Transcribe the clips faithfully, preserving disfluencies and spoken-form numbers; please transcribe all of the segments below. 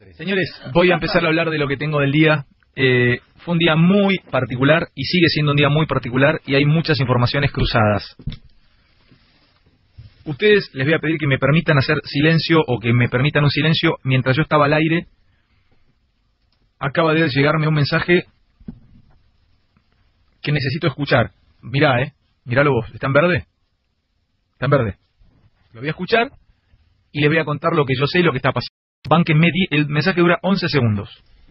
Señores, voy a empezar a hablar de lo que tengo del día. Eh, fue un día muy particular y sigue siendo un día muy particular y hay muchas informaciones cruzadas. Ustedes les voy a pedir que me permitan hacer silencio o que me permitan un silencio mientras yo estaba al aire. Acaba de llegarme un mensaje que necesito escuchar. Mirá, eh. Miralo vos. ¿Está en verde? Está en verde. Lo voy a escuchar y les voy a contar lo que yo sé y lo que está pasando. Bánquenme, el mensaje dura once segundos.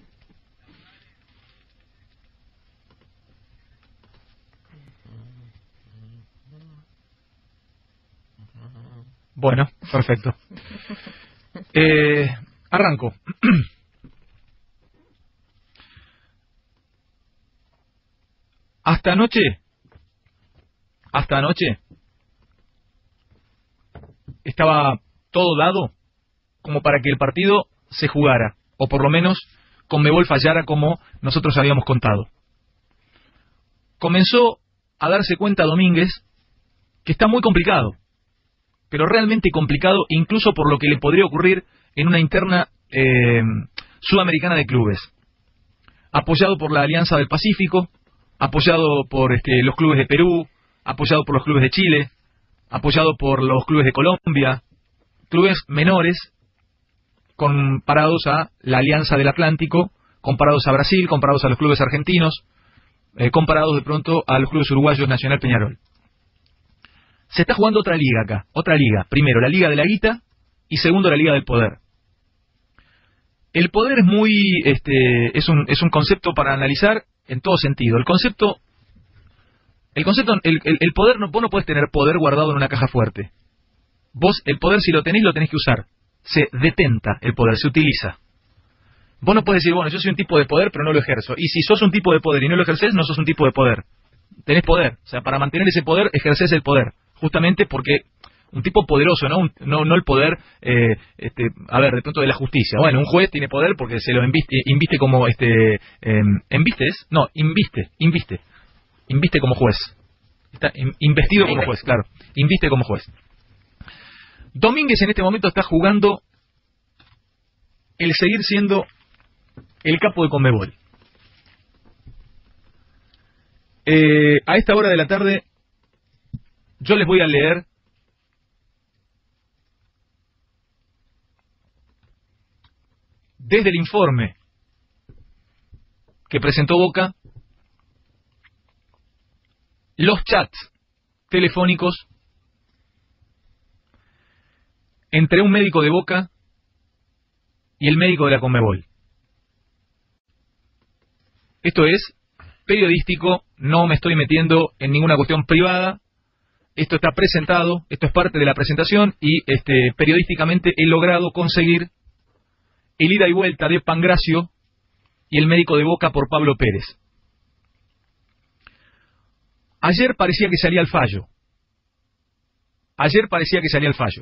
Bueno, perfecto. Eh, arranco. Hasta anoche, hasta anoche, estaba todo dado como para que el partido se jugara, o por lo menos Conmebol fallara como nosotros habíamos contado. Comenzó a darse cuenta Domínguez que está muy complicado, pero realmente complicado, incluso por lo que le podría ocurrir en una interna eh, sudamericana de clubes, apoyado por la Alianza del Pacífico, apoyado por este, los clubes de Perú, apoyado por los clubes de Chile, apoyado por los clubes de Colombia, clubes menores comparados a la Alianza del Atlántico, comparados a Brasil, comparados a los clubes argentinos, eh, comparados de pronto a los clubes uruguayos Nacional Peñarol. Se está jugando otra liga acá, otra liga. Primero, la Liga de la Guita y segundo, la Liga del Poder. El poder es muy, este, es un, es un concepto para analizar en todo sentido. El concepto, el concepto, el, el, el poder, no, vos no puedes tener poder guardado en una caja fuerte. Vos, el poder, si lo tenés, lo tenés que usar. Se detenta el poder, se utiliza. Vos no podés decir, bueno, yo soy un tipo de poder, pero no lo ejerzo. Y si sos un tipo de poder y no lo ejercés, no sos un tipo de poder. Tenés poder. O sea, para mantener ese poder, ejercés el poder. Justamente porque un tipo poderoso, ¿no? Un, no, no el poder, eh, este, a ver, de pronto de la justicia. Bueno, un juez tiene poder porque se lo inviste, inviste como, este, eh, ¿envistes? No, inviste, inviste. Inviste como juez. Está in, investido como juez, claro. Inviste como juez. Domínguez en este momento está jugando el seguir siendo el capo de Conmebol. Eh, a esta hora de la tarde yo les voy a leer desde el informe que presentó Boca los chats telefónicos entre un médico de Boca y el médico de la Conmebol. Esto es periodístico, no me estoy metiendo en ninguna cuestión privada. Esto está presentado, esto es parte de la presentación y este, periodísticamente he logrado conseguir el ida y vuelta de Pangracio y el médico de Boca por Pablo Pérez. Ayer parecía que salía el fallo. Ayer parecía que salía el fallo.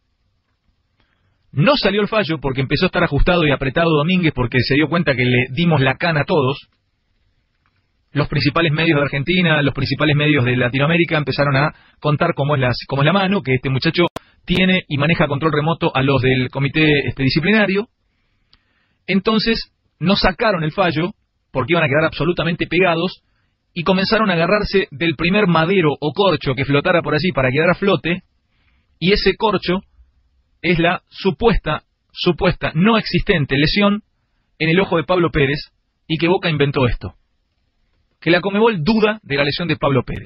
No salió el fallo porque empezó a estar ajustado y apretado Domínguez porque se dio cuenta que le dimos la cana a todos. Los principales medios de Argentina, los principales medios de Latinoamérica empezaron a contar cómo es la, cómo es la mano, que este muchacho tiene y maneja control remoto a los del comité este, disciplinario. Entonces, no sacaron el fallo porque iban a quedar absolutamente pegados y comenzaron a agarrarse del primer madero o corcho que flotara por allí para quedar a flote, y ese corcho es la supuesta, supuesta, no existente lesión en el ojo de Pablo Pérez y que Boca inventó esto. Que la Conmebol duda de la lesión de Pablo Pérez.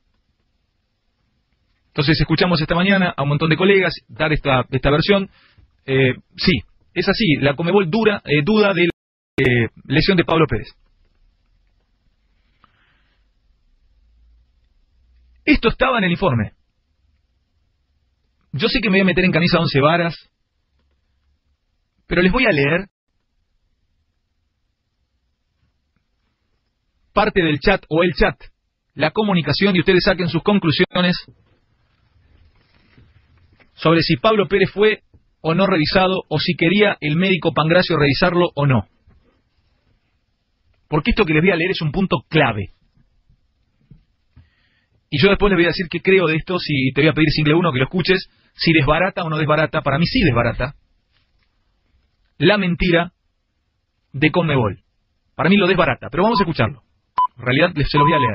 Entonces escuchamos esta mañana a un montón de colegas dar esta, esta versión. Eh, sí, es así, la Conmebol dura, eh, duda de la eh, lesión de Pablo Pérez. Esto estaba en el informe. Yo sé que me voy a meter en camisa de once varas, pero les voy a leer parte del chat o el chat, la comunicación, y ustedes saquen sus conclusiones sobre si Pablo Pérez fue o no revisado, o si quería el médico Pangracio revisarlo o no. Porque esto que les voy a leer es un punto clave. Y yo después les voy a decir qué creo de esto, si te voy a pedir single uno que lo escuches, si desbarata o no desbarata. Para mí sí desbarata la mentira de Conmebol. Para mí lo desbarata, pero vamos a escucharlo. En realidad se los voy a leer.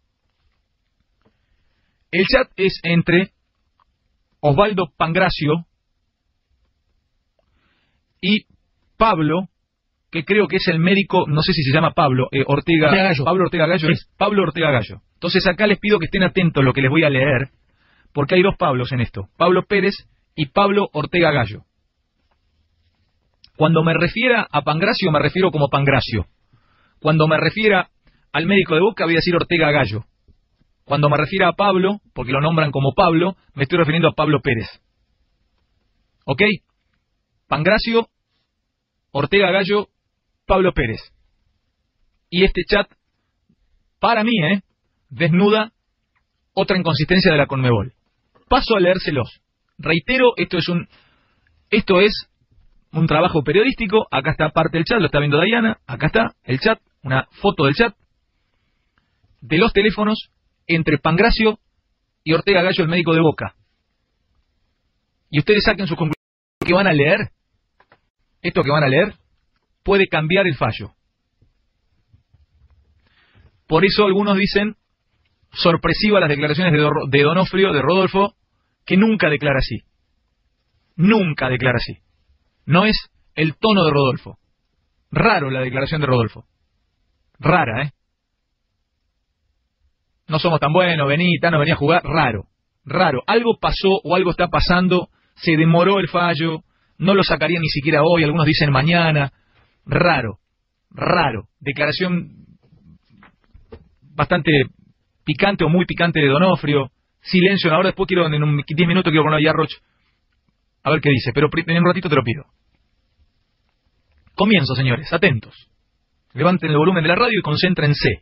El chat es entre Osvaldo Pangracio y Pablo, que creo que es el médico, no sé si se llama Pablo, eh, Ortega, Ortega Gallo. Pablo Ortega Gallo, Sí. es Pablo Ortega Gallo. Entonces acá les pido que estén atentos a lo que les voy a leer, porque hay dos Pablos en esto, Pablo Pérez y Pablo Ortega Gallo. Cuando me refiera a Pangracio, me refiero como Pangracio. Cuando me refiera al médico de Boca, voy a decir Ortega Gallo. Cuando me refiera a Pablo, porque lo nombran como Pablo, me estoy refiriendo a Pablo Pérez. ¿Ok? Pangracio, Ortega Gallo, Pablo Pérez. Y este chat, para mí, ¿eh? desnuda otra inconsistencia de la Conmebol. Paso a leérselos. Reitero, esto es un esto es un trabajo periodístico. Acá está parte del chat, lo está viendo Diana. Acá está el chat, una foto del chat de los teléfonos entre Pangracio y Ortega Gallo, el médico de Boca. Y ustedes saquen sus conclusiones. ¿Qué van a leer? Esto que van a leer puede cambiar el fallo. Por eso algunos dicen sorpresiva las declaraciones de, Do- de Donofrio, de Rodolfo, que nunca declara así. Nunca declara así. No es el tono de Rodolfo. Raro la declaración de Rodolfo. Rara, ¿eh? No somos tan buenos, vení, Tano venía a jugar. Raro, raro. Algo pasó o algo está pasando, se demoró el fallo, no lo sacaría ni siquiera hoy, algunos dicen mañana. Raro, raro. Declaración bastante picante o muy picante de Donofrio. Silencio, ahora después quiero, en un diez minutos quiero poner a Yarroch a ver qué dice, pero en un ratito te lo pido. Comienzo, señores, atentos. Levanten el volumen de la radio y concéntrense.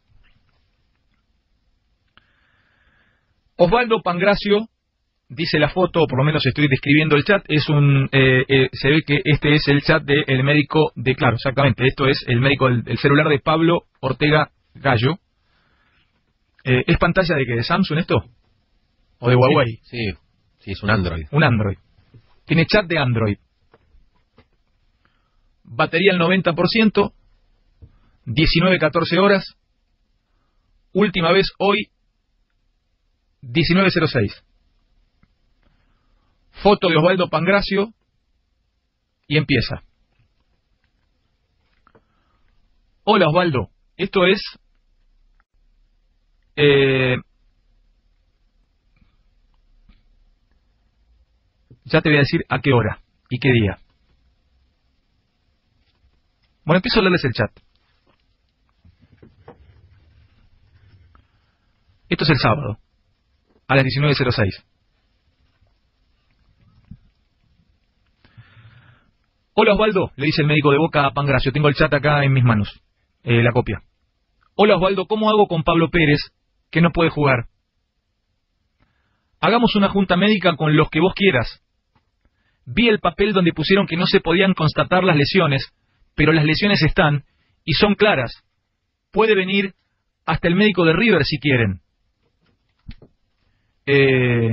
Osvaldo Pangracio, dice la foto, o por lo menos estoy describiendo el chat, es un eh, eh, se ve que este es el chat del médico de, claro, exactamente, esto es el médico del el celular de Pablo Ortega Gallo. Eh, ¿Es pantalla de qué? ¿De Samsung esto? ¿O de Huawei? Sí, sí, es un Android. Un Android. Tiene chat de Android. Batería al noventa por ciento. diecinueve catorce horas. Última vez hoy, diecinueve cero seis. Foto de Osvaldo Pangracio. Y empieza. Hola Osvaldo, esto es... Eh, ya te voy a decir a qué hora y qué día. Bueno, empiezo a leerles el chat. Esto es el sábado, a las diecinueve cero seis. Hola Osvaldo, le dice el médico de Boca a Pangracio. Tengo el chat acá en mis manos, eh, la copia. Hola Osvaldo, ¿cómo hago con Pablo Pérez, que no puede jugar? Hagamos una junta médica con los que vos quieras. Vi el papel donde pusieron que no se podían constatar las lesiones, pero las lesiones están y son claras. Puede venir hasta el médico de River si quieren. Eh,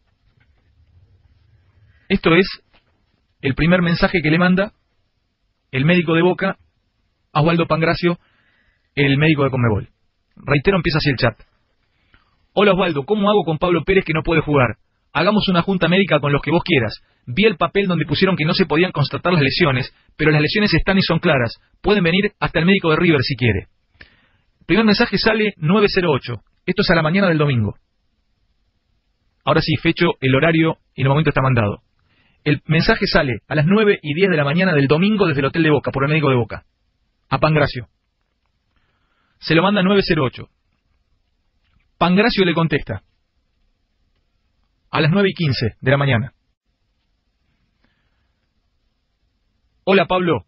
esto es el primer mensaje que le manda el médico de Boca a Osvaldo Pangracio, el médico de Conmebol. Reitero, empieza así el chat. Hola Osvaldo, ¿cómo hago con Pablo Pérez que no puede jugar? Hagamos una junta médica con los que vos quieras. Vi el papel donde pusieron que no se podían constatar las lesiones, pero las lesiones están y son claras. Pueden venir hasta el médico de River si quiere. El primer mensaje sale nueve cero ocho. Esto es a la mañana del domingo. Ahora sí, fecho el horario y en el momento está mandado. El mensaje sale a las nueve y diez de la mañana del domingo desde el hotel de Boca, por el médico de Boca, a Pangracio. Se lo manda nueve cero ocho. Pangracio le contesta a las nueve y quince de la mañana. Hola Pablo.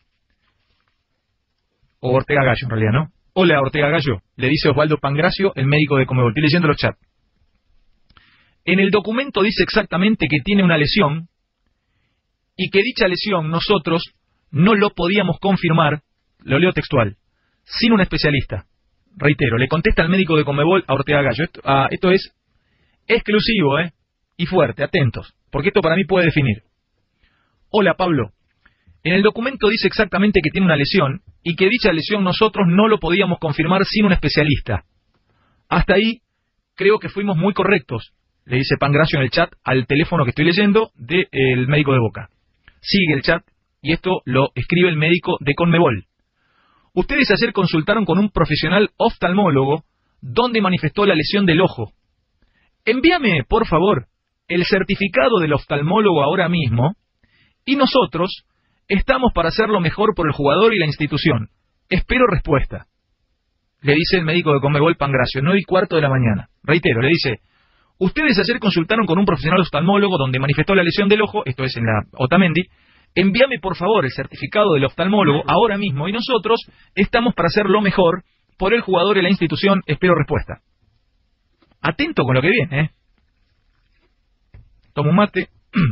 O Ortega Gallo en realidad, ¿no? Hola Ortega Gallo, le dice Osvaldo Pangracio, el médico de Conmebol. Estoy leyendo los chats. En el documento dice exactamente que tiene una lesión y que dicha lesión nosotros no lo podíamos confirmar, lo leo textual, sin un especialista. Reitero, le contesta el médico de Conmebol a Ortega Gallo. Esto, ah, esto es exclusivo, ¿eh? Y fuerte, atentos, porque esto para mí puede definir. Hola Pablo, En el documento dice exactamente que tiene una lesión y que dicha lesión nosotros no lo podíamos confirmar sin un especialista. Hasta ahí creo que fuimos muy correctos, le dice Pangracio en el chat al teléfono que estoy leyendo del médico de Boca. Sigue el chat y esto lo escribe el médico de Conmebol. Ustedes ayer consultaron con un profesional oftalmólogo donde manifestó la lesión del ojo. Envíame, por favor, el certificado del oftalmólogo ahora mismo y nosotros estamos para hacer lo mejor por el jugador y la institución. Espero respuesta. Le dice el médico de Conmebol Pangracio, nueve y cuarto de la mañana. Reitero, le dice, ustedes ayer consultaron con un profesional oftalmólogo donde manifestó la lesión del ojo, esto es en la Otamendi, envíame por favor el certificado del oftalmólogo ahora mismo y nosotros estamos para hacer lo mejor por el jugador y la institución, espero respuesta. Atento con lo que viene, ¿eh? Toma un mate.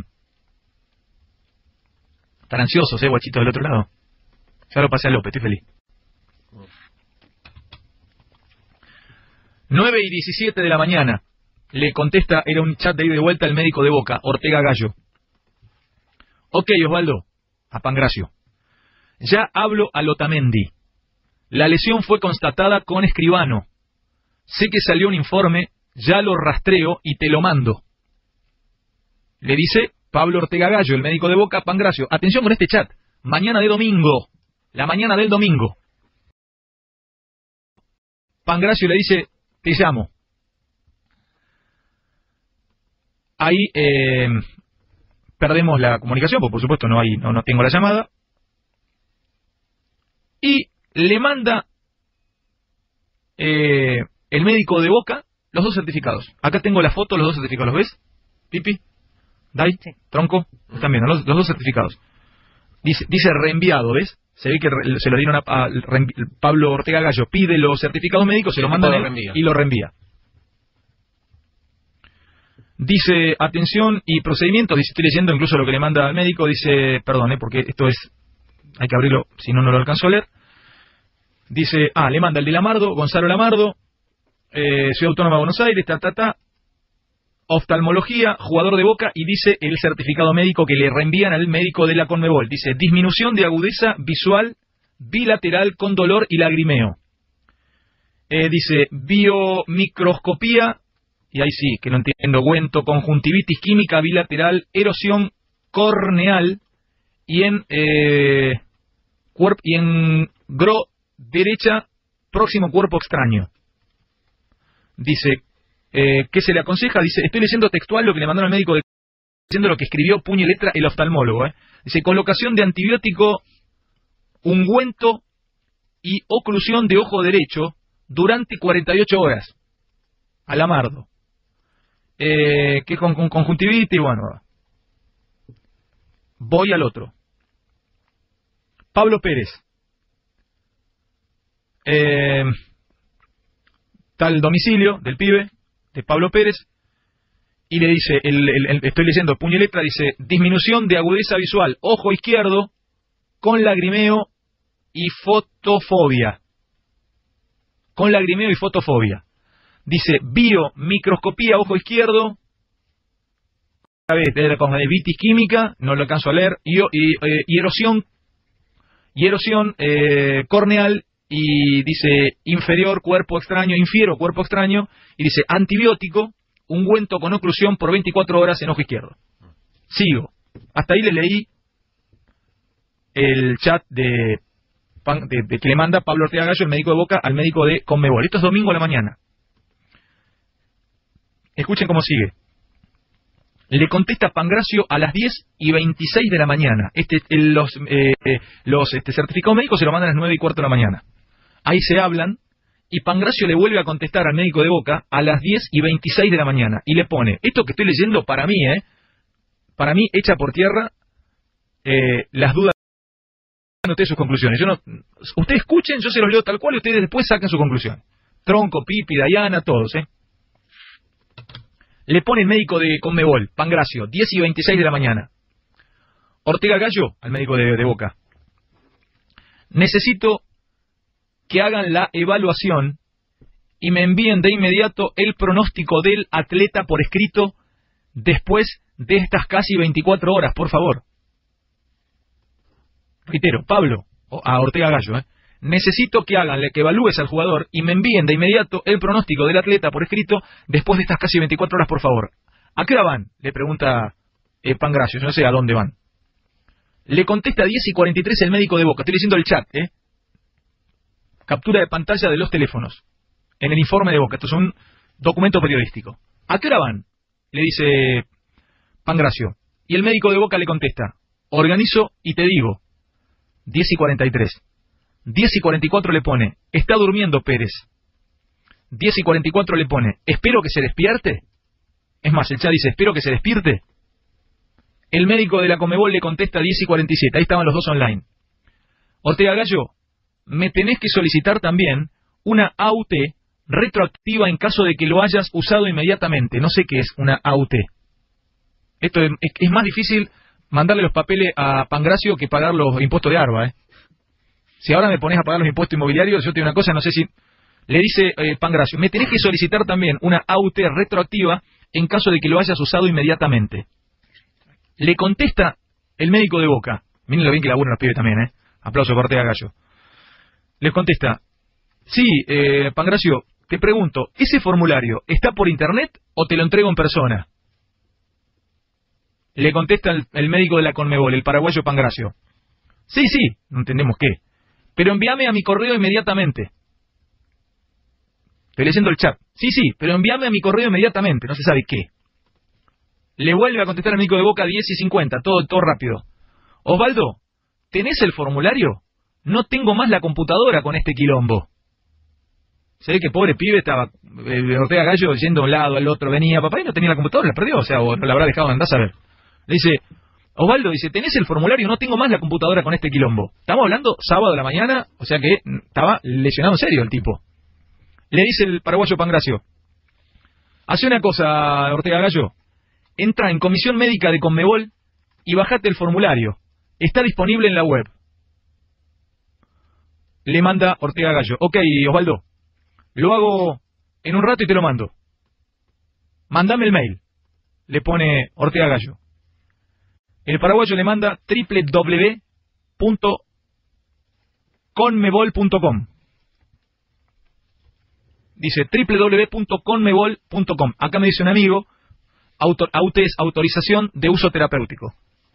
Están ansiosos, ¿eh, guachito, del otro lado? Ya lo pasé a López, estoy feliz. nueve y diecisiete de la mañana. Le contesta, era un chat de ida y de vuelta, el médico de Boca, Ortega Gallo. Ok, Osvaldo, a Pangracio. Ya hablo a Otamendi. La lesión fue constatada con escribano. Sé que salió un informe, ya lo rastreo y te lo mando. Le dice Pablo Ortega Gallo, el médico de Boca, Pangracio. Atención con este chat. Mañana de domingo. La mañana del domingo. Pangracio le dice, te llamo. Ahí eh, perdemos la comunicación, porque por supuesto no, hay, no, no tengo la llamada. Y le manda eh, el médico de Boca los dos certificados. Acá tengo la foto, los dos certificados. ¿Los ves? Pipi, Dai, sí. Tronco, están viendo los, los dos certificados. Dice, dice reenviado, ¿ves? Se ve que re, se lo dieron a, a, a Pablo Ortega Gallo, pide los certificados médicos, se lo mandan él y lo reenvía. Dice, atención y procedimientos, dice, estoy leyendo incluso lo que le manda al médico, dice, perdón, ¿eh? Porque esto es, hay que abrirlo, si no, no lo alcanzo a leer. Dice, ah, le manda el de Lamardo, Gonzalo Lamardo, eh, Ciudad Autónoma de Buenos Aires, ta, ta, ta, oftalmología, jugador de Boca, y dice el certificado médico que le reenvían al médico de la Conmebol. Dice, disminución de agudeza visual bilateral con dolor y lagrimeo. Eh, dice, biomicroscopía, y ahí sí, que no entiendo, Güento, conjuntivitis química bilateral, erosión corneal, y en, eh, cuerp, y en gro derecha, próximo cuerpo extraño. Dice, eh, ¿qué se le aconseja? Dice, estoy leyendo textual lo que le mandaron al médico, de, leyendo lo que escribió puño y letra el oftalmólogo. Eh. Dice, colocación de antibiótico, ungüento y oclusión de ojo derecho durante cuarenta y ocho horas. Alamardo. Eh, que con, con conjuntivitis, bueno. Voy al otro. Pablo Pérez. Eh, tal domicilio del pibe, de Pablo Pérez, y le dice, el, el, el, estoy leyendo puño y letra, dice, disminución de agudeza visual, ojo izquierdo, con lagrimeo y fotofobia. Con lagrimeo y fotofobia. Dice, biomicroscopía, ojo izquierdo, con vitis química, no lo alcanzo a leer, y, y, eh, y erosión, y erosión eh, corneal, y dice, inferior, cuerpo extraño, infiero, cuerpo extraño, y dice, antibiótico, ungüento con oclusión por veinticuatro horas en ojo izquierdo. Sigo. Hasta ahí le leí el chat de, de, de que le manda Pablo Ortega Gallo, el médico de Boca, al médico de Conmebol. Esto es domingo a la mañana. Escuchen cómo sigue. Le contesta Pangracio a las diez y veintiséis de la mañana. Este, el, los eh, los este, certificados médicos se lo mandan a las nueve y cuarto de la mañana. Ahí se hablan y Pangracio le vuelve a contestar al médico de Boca a las diez y veintiséis de la mañana. Y le pone, esto que estoy leyendo para mí, eh, para mí echa por tierra eh, las dudas. Anoté sus conclusiones. Yo no, ustedes escuchen, yo se los leo tal cual y ustedes después saquen su conclusión. Tronco, Pipi, Dayana, todos, ¿eh? Le pone el médico de Conmebol, Pangracio, diez y veintiséis de la mañana. Ortega Gallo, al médico de, de Boca. Necesito que hagan la evaluación y me envíen de inmediato el pronóstico del atleta por escrito después de estas casi veinticuatro horas, por favor. Reitero, Pablo, a Ortega Gallo, ¿eh? necesito que hagan, que evalúes al jugador y me envíen de inmediato el pronóstico del atleta por escrito después de estas casi veinticuatro horas, por favor. ¿A qué hora van? Le pregunta eh, Pangracio, yo no sé a dónde van. Le contesta a diez y cuarenta y tres el médico de Boca. Estoy leyendo el chat, ¿eh? Captura de pantalla de los teléfonos. En el informe de Boca. Esto es un documento periodístico. ¿A qué hora van? Le dice Pangracio. Y el médico de Boca le contesta. Organizo y te digo. diez y cuarenta y tres. diez y cuarenta y cuatro le pone. Está durmiendo Pérez. diez y cuarenta y cuatro le pone. Espero que se despierte. Es más, el chat dice. Espero que se despierte. El médico de la Conmebol le contesta diez y cuarenta y siete. Ahí estaban los dos online. Ortega Gallo, me tenés que solicitar también una A U T retroactiva en caso de que lo hayas usado inmediatamente. No sé qué es una A U T. Esto es, es más difícil mandarle los papeles a Pangracio que pagar los impuestos de ARBA, ¿eh? Si ahora me pones a pagar los impuestos inmobiliarios, yo te digo una cosa, no sé si... Le dice eh, Pangracio, me tenés que solicitar también una A U T retroactiva en caso de que lo hayas usado inmediatamente. Le contesta el médico de Boca. Miren lo bien que laburan los pibes también, ¿eh? Aplauso para Ortega Gallo. Les contesta, sí, eh, Pangracio, te pregunto, ¿ese formulario está por internet o te lo entrego en persona? Le contesta el, el médico de la Conmebol, el paraguayo Pangracio. Sí, sí, no entendemos qué. Pero envíame a mi correo inmediatamente. Estoy leyendo el chat. Sí, sí, pero envíame a mi correo inmediatamente, no se sabe qué. Le vuelve a contestar el médico de Boca diez y cincuenta, todo, todo rápido. Osvaldo, ¿tenés el formulario? No tengo más la computadora con este quilombo. Se ve que pobre pibe estaba, eh, Ortega Gallo yendo a un lado, al otro, venía, papá, y no tenía la computadora, la perdió, o sea, o no la habrá dejado, andás a ver. Le dice, Osvaldo, dice, ¿tenés el formulario? No tengo más la computadora con este quilombo. Estamos hablando sábado de la mañana, o sea que estaba lesionado en serio el tipo. Le dice el paraguayo Pangracio, hace una cosa, Ortega Gallo, entra en Comisión Médica de Conmebol y bajate el formulario. Está disponible en la web. Le manda Ortega Gallo. Ok, Osvaldo, lo hago en un rato y te lo mando. Mándame el mail. Le pone Ortega Gallo. El paraguayo le manda doble u doble u doble u punto conmebol punto com. Dice doble u doble u doble u punto conmebol punto com. Acá me dice un amigo, autor, A U T es autorización de uso terapéutico.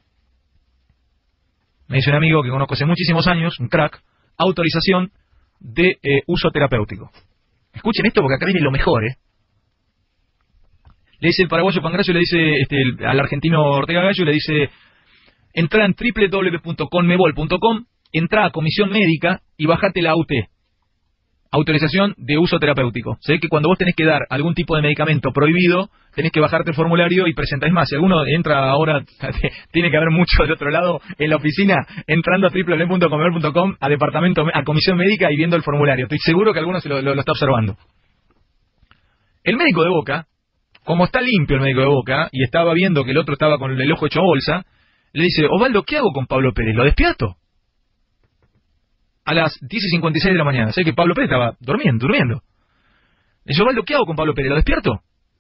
Me dice un amigo que conozco hace muchísimos años, un crack, autorización de eh, uso terapéutico. Escuchen esto porque acá viene lo mejor, ¿eh? Le dice el paraguayo Pangracio, le dice este, el, al argentino Ortega Gallo, le dice, entra en doble u doble u doble u punto conmebol punto com, entra a Comisión Médica y bajate la A U T. Autorización de uso terapéutico. Se ve que cuando vos tenés que dar algún tipo de medicamento prohibido, tenés que bajarte el formulario y presentar. Es más, si alguno entra ahora, tiene que haber mucho del otro lado en la oficina, entrando a doble u doble u doble u punto conmebol punto com, a departamento, a Comisión Médica y viendo el formulario. Estoy seguro que alguno se lo, lo, lo está observando. El médico de Boca, como está limpio el médico de Boca, y estaba viendo que el otro estaba con el ojo hecho bolsa, le dice, Osvaldo, ¿qué hago con Pablo Pérez? ¿Lo despierto? A las diez y cincuenta y seis de la mañana. Sé que Pablo Pérez estaba durmiendo, durmiendo. Le dice, Osvaldo, ¿qué hago con Pablo Pérez? ¿Lo despierto?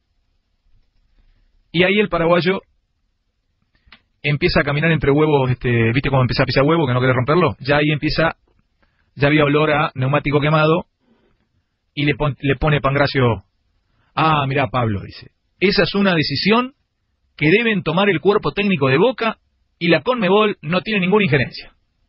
Y ahí el paraguayo empieza a caminar entre huevos, este, ¿viste cómo empieza a pisar huevo, que no quiere romperlo? Ya ahí empieza, ya había olor a neumático quemado, y le, pon, le pone Pangracio, ah, mirá Pablo, dice, esa es una decisión que deben tomar el cuerpo técnico de Boca, y la Conmebol no tiene ninguna injerencia.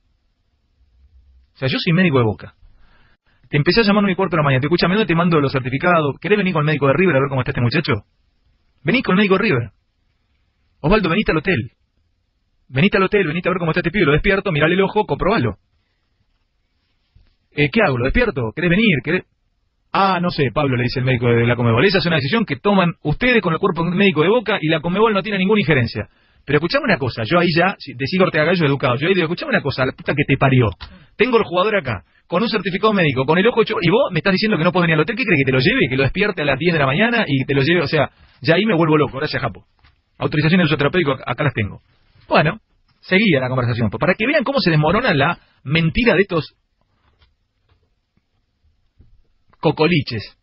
O sea, yo soy médico de Boca. Te empecé a llamar a mi cuarto de la mañana. Te escucha, ¿dónde te mando los certificados? ¿Querés venir con el médico de River a ver cómo está este muchacho? Vení con el médico de River. Osvaldo, venite al hotel. Venite al hotel, venite a ver cómo está este pibe. Lo despierto, mirale el ojo, comprobalo. Eh, ¿Qué hago? ¿Lo despierto? ¿Querés venir? ¿Querés? Ah, no sé, Pablo, le dice el médico de la Conmebol. Esa es una decisión que toman ustedes con el cuerpo médico de Boca y la Conmebol no tiene ninguna injerencia. Pero escuchame una cosa, yo ahí ya, decido Ortega Gallo educado, yo ahí digo, escuchame una cosa, la puta que te parió. Tengo el jugador acá, con un certificado médico, con el ojo hecho, y vos me estás diciendo que no puedo venir al hotel. ¿Qué crees? ¿Que te lo lleve? ¿Que lo despierte a las diez de la mañana y te lo lleve? O sea, ya ahí me vuelvo loco, gracias Japo. Autorización de uso terapéutico, acá las tengo. Bueno, seguía la conversación, para que vean cómo se desmorona la mentira de estos cocoliches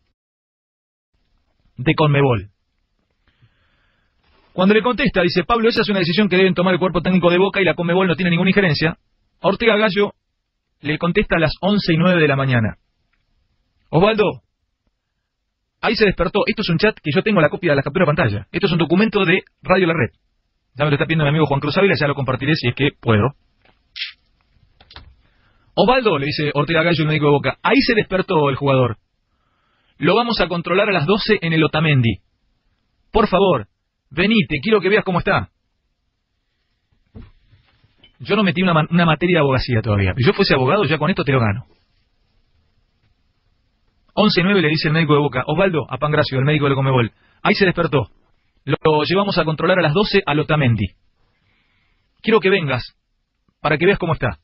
de Conmebol. Cuando le contesta, dice, Pablo, esa es una decisión que deben tomar el cuerpo técnico de Boca y la Conmebol no tiene ninguna injerencia. Ortega Gallo le contesta a las once y nueve de la mañana. Osvaldo, ahí se despertó. Esto es un chat que yo tengo la copia de la captura de pantalla. Esto es un documento de Radio La Red. Ya me lo está pidiendo mi amigo Juan Cruz Ávila, ya lo compartiré si es que puedo. Osvaldo, le dice Ortega Gallo, el médico de Boca, ahí se despertó el jugador. Lo vamos a controlar a las doce en el Otamendi. Por favor, venite, quiero que veas cómo está. Yo no metí una, una materia de abogacía todavía. Si yo fuese abogado, ya con esto te lo gano. once y nueve le dice el médico de Boca. Osvaldo, a Pangracio, el médico de Conmebol. Ahí se despertó. Lo llevamos a controlar a las doce al Otamendi. Quiero que vengas, para que veas cómo está.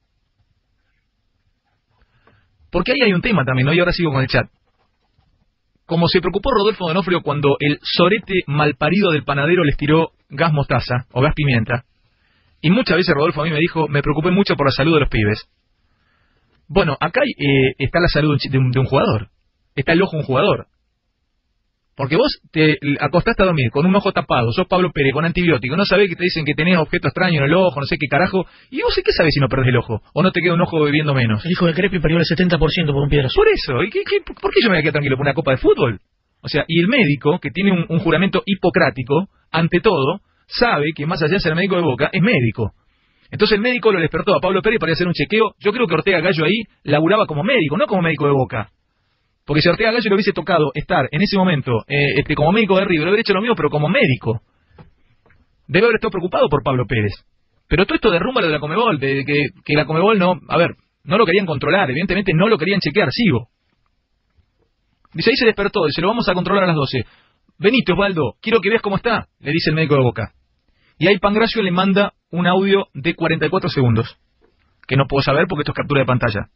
Porque ahí hay un tema también, ¿no? Y ahora sigo con el chat. Como se preocupó Rodolfo Donofrio cuando el sorete malparido del panadero les tiró gas mostaza o gas pimienta, y muchas veces Rodolfo a mí me dijo, me preocupé mucho por la salud de los pibes. Bueno, acá eh, está la salud de un, de un jugador. Está el ojo de un jugador. Porque vos te acostaste a dormir con un ojo tapado, sos Pablo Pérez, con antibiótico, no sabés que te dicen que tenés objeto extraño en el ojo, no sé qué carajo, y vos qué sabés si no perdés el ojo, o no te queda un ojo viviendo menos. El hijo de Crespi perdió el setenta por ciento por un piedrazo. Por eso, ¿y qué, qué, por qué yo me voy a quedar tranquilo por una copa de fútbol? O sea, y el médico, que tiene un, un juramento hipocrático, ante todo, sabe que más allá de ser médico de Boca, es médico. Entonces el médico lo despertó a Pablo Pérez para hacer un chequeo. Yo creo que Ortega Gallo ahí laburaba como médico, no como médico de Boca. Porque si Ortega Gallo le hubiese tocado estar en ese momento eh, este, como médico de River, le hubiera hecho lo mismo, pero como médico. Debe haber estado preocupado por Pablo Pérez. Pero todo esto derrumba lo de la Conmebol, de que, que la Conmebol no, a ver, no lo querían controlar, evidentemente no lo querían chequear, sigo. Dice, ahí se despertó, dice, lo vamos a controlar a las doce. Venite, Osvaldo, quiero que veas cómo está, le dice el médico de Boca. Y ahí Pangracio le manda un audio de cuarenta y cuatro segundos, que no puedo saber porque esto es captura de pantalla.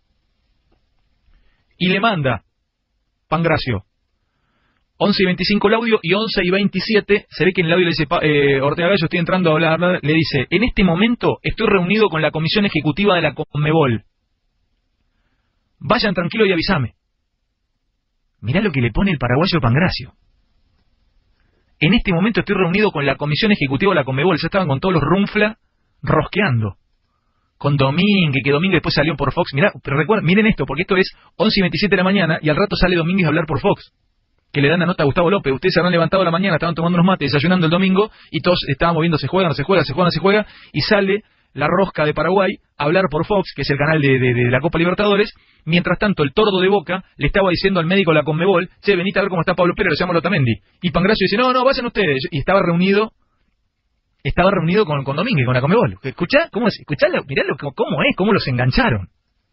Y le manda Pangracio once y veinticinco el audio, y once y veintisiete se ve que en el audio le dice, eh, Ortega Gallo, estoy entrando a hablar, hablar, le dice, en este momento estoy reunido con la comisión ejecutiva de la Conmebol. Vayan tranquilo y avísame. Mirá lo que le pone el paraguayo Pangracio. En este momento estoy reunido con la comisión ejecutiva de la Conmebol. Ya estaban con todos los runfla rosqueando. Con Domínguez, que Domínguez después salió por Fox. Mirá, pero recuerden, miren esto, porque esto es once y veintisiete de la mañana y al rato sale Domínguez a hablar por Fox. Que le dan la nota a Gustavo López. Ustedes se habrán levantado a la mañana, estaban tomando unos mates, desayunando el domingo, y todos estaban moviendo, se juega, no se juega, se juega, no se juega, y sale la rosca de Paraguay a hablar por Fox, que es el canal de, de, de la Copa Libertadores. Mientras tanto, el tordo de Boca le estaba diciendo al médico de la Conmebol, che, venite a ver cómo está Pablo Pérez, lo llamo Otamendi. Y Pangracio dice, no, no, vayan ustedes. Y estaba reunido, estaba reunido con, con Domínguez, con la Conmebol. ¿Escuchá? ¿Cómo es? ¿Escuchá? Mirá lo, cómo es, cómo los engancharon.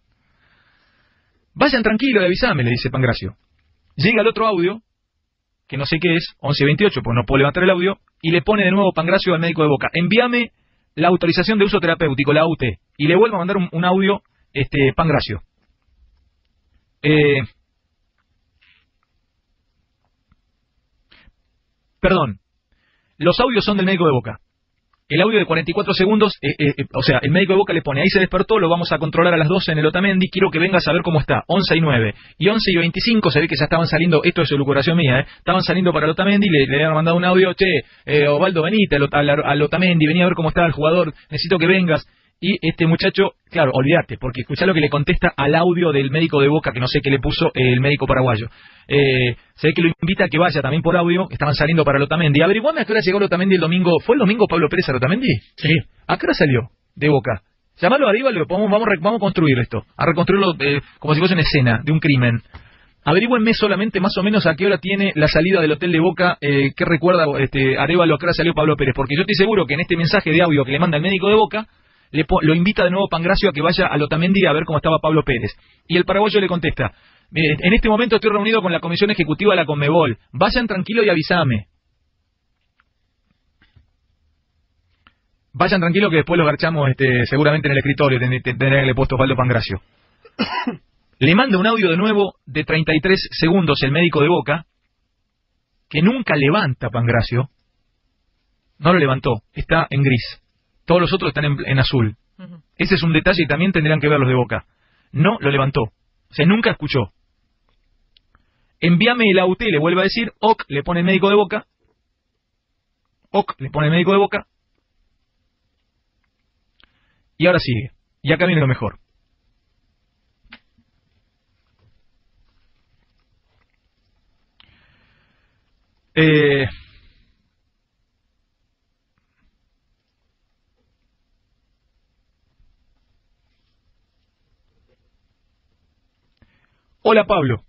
Vayan tranquilos y avísame, le dice Pangracio. Llega el otro audio, que no sé qué es, once y veintiocho, pues no puedo levantar el audio, y le pone de nuevo Pangracio al médico de Boca, envíame la autorización de uso terapéutico, la A U T, y le vuelvo a mandar un, un audio, este, Pangracio. Eh, perdón, los audios son del médico de Boca. El audio de cuarenta y cuatro segundos, eh, eh, o sea, el médico de Boca le pone, ahí se despertó, lo vamos a controlar a las doce en el Otamendi, quiero que vengas a ver cómo está, once y nueve. Y once y veinticinco, se ve que ya estaban saliendo, esto es elucubración mía, ¿eh? Estaban saliendo para el Otamendi, le, le habían mandado un audio, che, eh, Osvaldo, venite al, al, al Otamendi, vení a ver cómo está el jugador, necesito que vengas. Y este muchacho, claro, olvídate, porque escuchá lo que le contesta al audio del médico de Boca, que no sé qué le puso el médico paraguayo. Eh, se ve que lo invita a que vaya también por audio, estaban saliendo para el Otamendi. Averiguame a qué hora llegó el Otamendi el domingo. ¿Fue el domingo Pablo Pérez al Otamendi? Sí. ¿A qué hora salió de Boca? Llamalo arriba, lo vamos, vamos, vamos a construir esto, a reconstruirlo eh, como si fuese una escena de un crimen. Averigüenme solamente más o menos a qué hora tiene la salida del hotel de Boca, eh, qué recuerda este, Arevalo a qué hora salió Pablo Pérez, porque yo estoy seguro que en este mensaje de audio que le manda el médico de Boca, Le lo invita de nuevo Pangracio a que vaya al Otamendi a ver cómo estaba Pablo Pérez. Y el paraguayo le contesta, mire, en este momento estoy reunido con la comisión ejecutiva de la Conmebol, vayan tranquilo y avísame. Vayan tranquilo que después los garchamos este, seguramente en el escritorio, tendré que le puesto Osvaldo Pangracio. Le manda un audio de nuevo de treinta y tres segundos el médico de Boca, que nunca levanta Pangracio. No lo levantó, está en gris. Todos los otros están en, en azul. Uh-huh. Ese es un detalle y también tendrían que ver los de Boca. No lo levantó. O sea, nunca escuchó. Envíame el A U T, le vuelve a decir. Ok, le pone el médico de Boca. Ok, le pone el médico de Boca. Y ahora sigue. Y acá viene lo mejor. Eh... Hola, Pablo.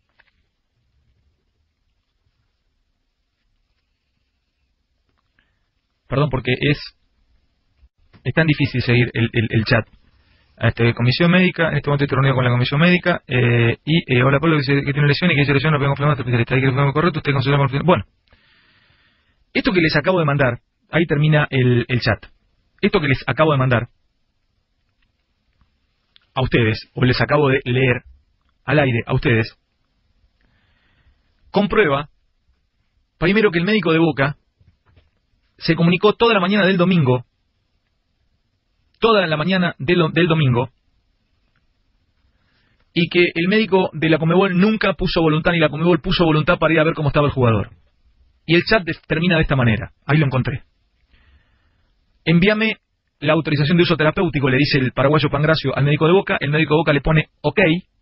Perdón, porque es es tan difícil seguir el, el, el chat. Este, comisión médica, en este momento estoy reunido con la comisión médica, eh, y eh, hola Pablo, que, dice que tiene una lesión y que dice lesión, no podemos confirmar, especialista, hay que confirmar correcto, usted considera. Bueno, esto que les acabo de mandar, ahí termina el, el chat. Esto que les acabo de mandar a ustedes, o les acabo de leer al aire a ustedes, comprueba, primero, que el médico de Boca se comunicó toda la mañana del domingo, toda la mañana del, del domingo, y que el médico de la Conmebol nunca puso voluntad, ni la Conmebol puso voluntad para ir a ver cómo estaba el jugador. Y el chat de, termina de esta manera, ahí lo encontré. Envíame la autorización de uso terapéutico, le dice el paraguayo Pangracio al médico de Boca, el médico de Boca le pone OK,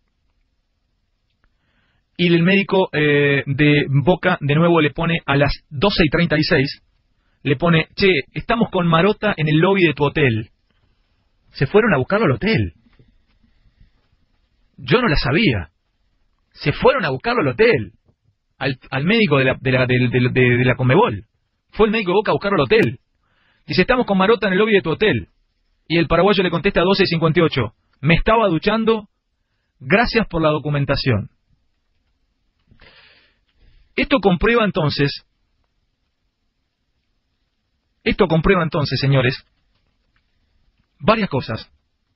y el médico eh, de Boca de nuevo le pone a las doce y treinta y seis, le pone, che, estamos con Marota en el lobby de tu hotel. Se fueron a buscarlo al hotel. Yo no la sabía. Se fueron a buscarlo al hotel. Al, al médico de la, de, la, de, de, de, de la Conmebol. Fue el médico de Boca a buscarlo al hotel. Dice, estamos con Marota en el lobby de tu hotel. Y el paraguayo le contesta a doce y cincuenta y ocho. Me estaba duchando. Gracias por la documentación. Esto comprueba entonces, esto comprueba entonces, señores, varias cosas.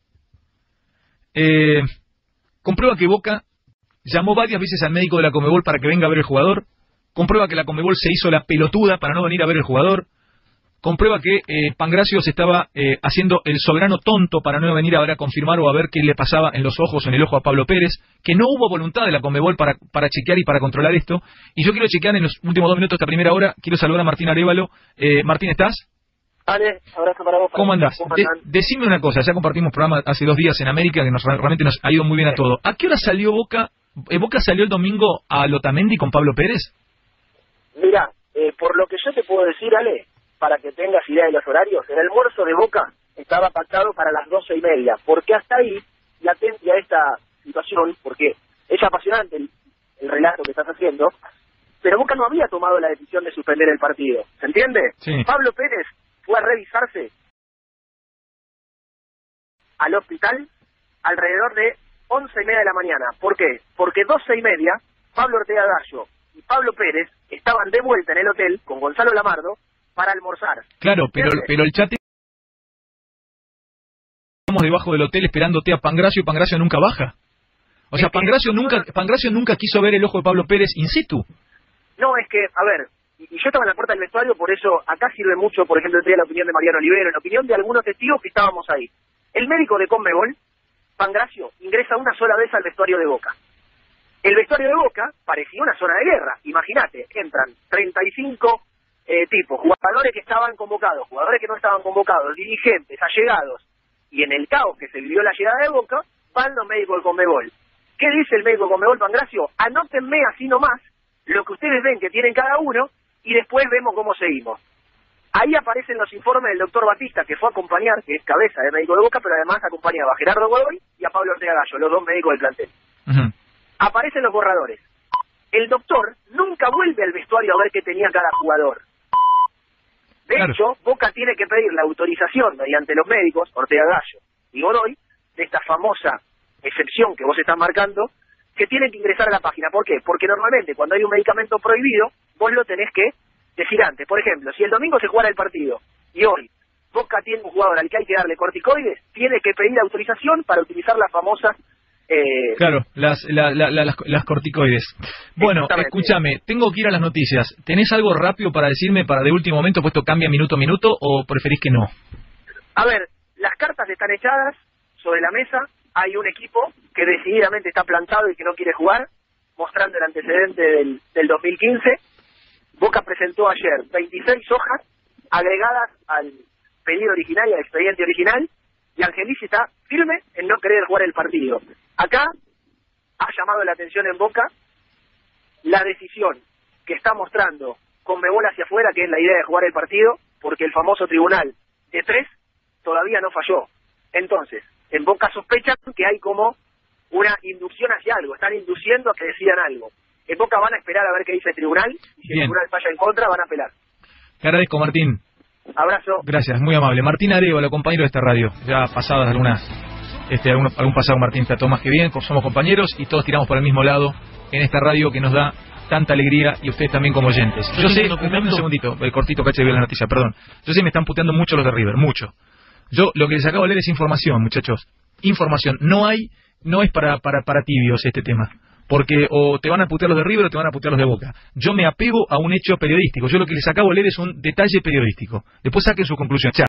Eh, comprueba que Boca llamó varias veces al médico de la Conmebol para que venga a ver el jugador. Comprueba que la Conmebol se hizo la pelotuda para no venir a ver el jugador. Comprueba que eh, Pangracio se estaba eh, haciendo el soberano tonto para no venir a ver a confirmar o a ver qué le pasaba en los ojos o en el ojo a Pablo Pérez, que no hubo voluntad de la Conmebol para, para chequear y para controlar esto. Y yo quiero chequear en los últimos dos minutos de esta primera hora, quiero saludar a Martín Arévalo. Eh, Martín, ¿estás? Ale, abrazo para vos. ¿Cómo andás? De, decime una cosa, ya compartimos programa hace dos días en América, que nos, realmente nos ha ido muy bien a todo. ¿A qué hora salió Boca? Eh, ¿Boca salió el domingo a Lotamendi con Pablo Pérez? Mira, eh, por lo que yo te puedo decir, Ale, para que tengas idea de los horarios, el almuerzo de Boca estaba pactado para las doce y media, porque hasta ahí, y atente a esta situación, porque es apasionante el, el relato que estás haciendo, pero Boca no había tomado la decisión de suspender el partido, ¿se entiende? Sí. Pablo Pérez fue a revisarse al hospital alrededor de once y media de la mañana. ¿Por qué? Porque doce y media, Pablo Ortega Gallo y Pablo Pérez estaban de vuelta en el hotel con Gonzalo Lamardo para almorzar. Claro, pero, pero el chat... Estamos debajo del hotel esperándote a Pangracio y Pangracio nunca baja. O sea, Pangracio nunca, Pangracio nunca quiso ver el ojo de Pablo Pérez in situ. No, es que, a ver, y yo estaba en la puerta del vestuario, por eso acá sirve mucho, por ejemplo, el la opinión de Mariano Olivero, la opinión de algunos testigos que estábamos ahí. El médico de Conmebol, Pangracio, ingresa una sola vez al vestuario de Boca. El vestuario de Boca parecía una zona de guerra. Imagínate, entran treinta y cinco eh, tipos, jugadores que estaban convocados, jugadores que no estaban convocados, dirigentes, allegados, y en el caos que se vivió la llegada de Boca, van los médicos de Conmebol. ¿Qué dice el médico de Conmebol, Pangracio? Anótenme así nomás lo que ustedes ven que tienen cada uno y después vemos cómo seguimos. Ahí aparecen los informes del doctor Batista, que fue a acompañar, que es cabeza de médico de Boca, pero además acompañaba a Gerardo Godoy y a Pablo Ortega Gallo, los dos médicos del plantel. Uh-huh. Aparecen los borradores. El doctor nunca vuelve al vestuario a ver qué tenía cada jugador. De claro. hecho, Boca tiene que pedir la autorización mediante los médicos, Ortega Gallo y Godoy, de esta famosa excepción que vos estás marcando, que tienen que ingresar a la página. ¿Por qué? Porque normalmente cuando hay un medicamento prohibido, vos lo tenés que decir antes. Por ejemplo, si el domingo se jugara el partido y hoy Boca tiene un jugador al que hay que darle corticoides, tiene que pedir autorización para utilizar las famosas... Eh, claro, las, la, la, la, las, las corticoides. Bueno, escúchame, tengo que ir a las noticias. ¿Tenés algo rápido para decirme para de último momento, puesto cambia minuto a minuto, o preferís que no? A ver, las cartas están echadas sobre la mesa. Hay un equipo que decididamente está plantado y que no quiere jugar, mostrando el antecedente del, del dos mil quince. Boca presentó ayer veintiséis hojas agregadas al pedido original y al expediente original, y Angelici está firme en no querer jugar el partido. Acá ha llamado la atención en Boca la decisión que está mostrando Conmebol hacia afuera, que es la idea de jugar el partido, porque el famoso tribunal de tres todavía no falló. Entonces, en Boca sospechan que hay como una inducción hacia algo, están induciendo a que decidan algo. En Boca van a esperar a ver qué dice el tribunal, y si Bien. el tribunal falla en contra, van a apelar. Te agradezco, Martín. Abrazo. Gracias, muy amable. Martín Arevalo, compañero de esta radio, ya pasadas algunas, este, algún, algún pasado Martín está todo más que bien, somos compañeros y todos tiramos por el mismo lado en esta radio que nos da tanta alegría y ustedes también como oyentes. Yo, Yo sé, un segundito, el cortito caché de la noticia, perdón. Yo sé, me están puteando mucho los de River, mucho. Yo lo que les acabo de leer es información, muchachos. Información. No hay, no es para, para, para tibios este tema. Porque o te van a putear los de River o te van a putear los de Boca. Yo me apego a un hecho periodístico. Yo lo que les acabo de leer es un detalle periodístico. Después saquen su conclusión. Chao.